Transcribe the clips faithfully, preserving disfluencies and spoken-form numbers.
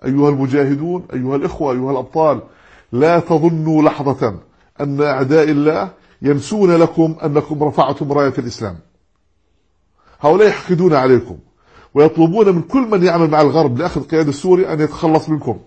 أيها المجاهدون، أيها الإخوة، أيها الأبطال، لا تظنوا لحظة أن أعداء الله ينسون لكم أنكم رفعتم راية الإسلام. هؤلاء يحقدون عليكم ويطلبون من كل من يعمل مع الغرب لأخذ قيادة سوريا أن يتخلص منكم.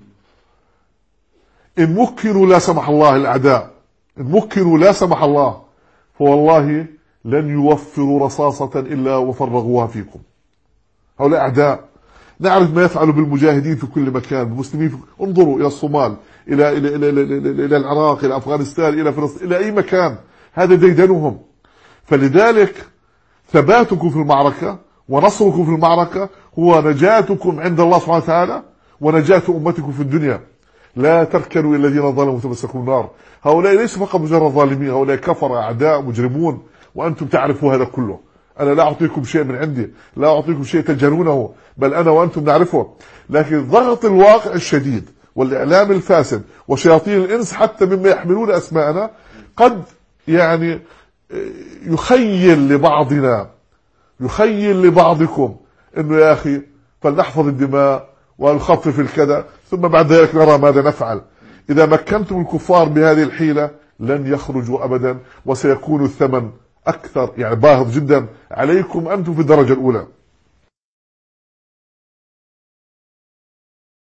إن مكنوا لا سمح الله الأعداء، إن مكنوا لا سمح الله، فوالله لن يوفروا رصاصة إلا وفرغوها فيكم. هؤلاء أعداء. نعرف ما يفعلوا بالمجاهدين في كل مكان، بالمسلمين في... انظروا إلى الصومال، إلى إلى إلى إلى, إلى, إلى العراق، إلى أفغانستان، إلى فلسطين، إلى أي مكان. هذا ديدنهم. فلذلك ثباتكم في المعركة ونصركم في المعركة هو نجاتكم عند الله سبحانه وتعالى ونجاة أمتكم في الدنيا. لا تركنوا إلى الذين ظلموا وتمسكوا النار. هؤلاء ليسوا فقط مجرد ظالمين، هؤلاء كفر أعداء مجرمون، وأنتم تعرفوا هذا كله. أنا لا أعطيكم شيء من عندي، لا أعطيكم شيء تجهلونه، بل أنا وأنتم نعرفه. لكن ضغط الواقع الشديد والإعلام الفاسد وشياطين الإنس حتى مما يحملون أسماءنا قد يعني يخيل لبعضنا، يخيل لبعضكم أنه يا أخي فلنحفظ الدماء ونخفف الكذا، ثم بعد ذلك نرى ماذا نفعل. إذا مكنتم الكفار بهذه الحيلة لن يخرجوا أبدا، وسيكون الثمن أكثر يعني باهظ جدا عليكم أنتم في الدرجة الأولى.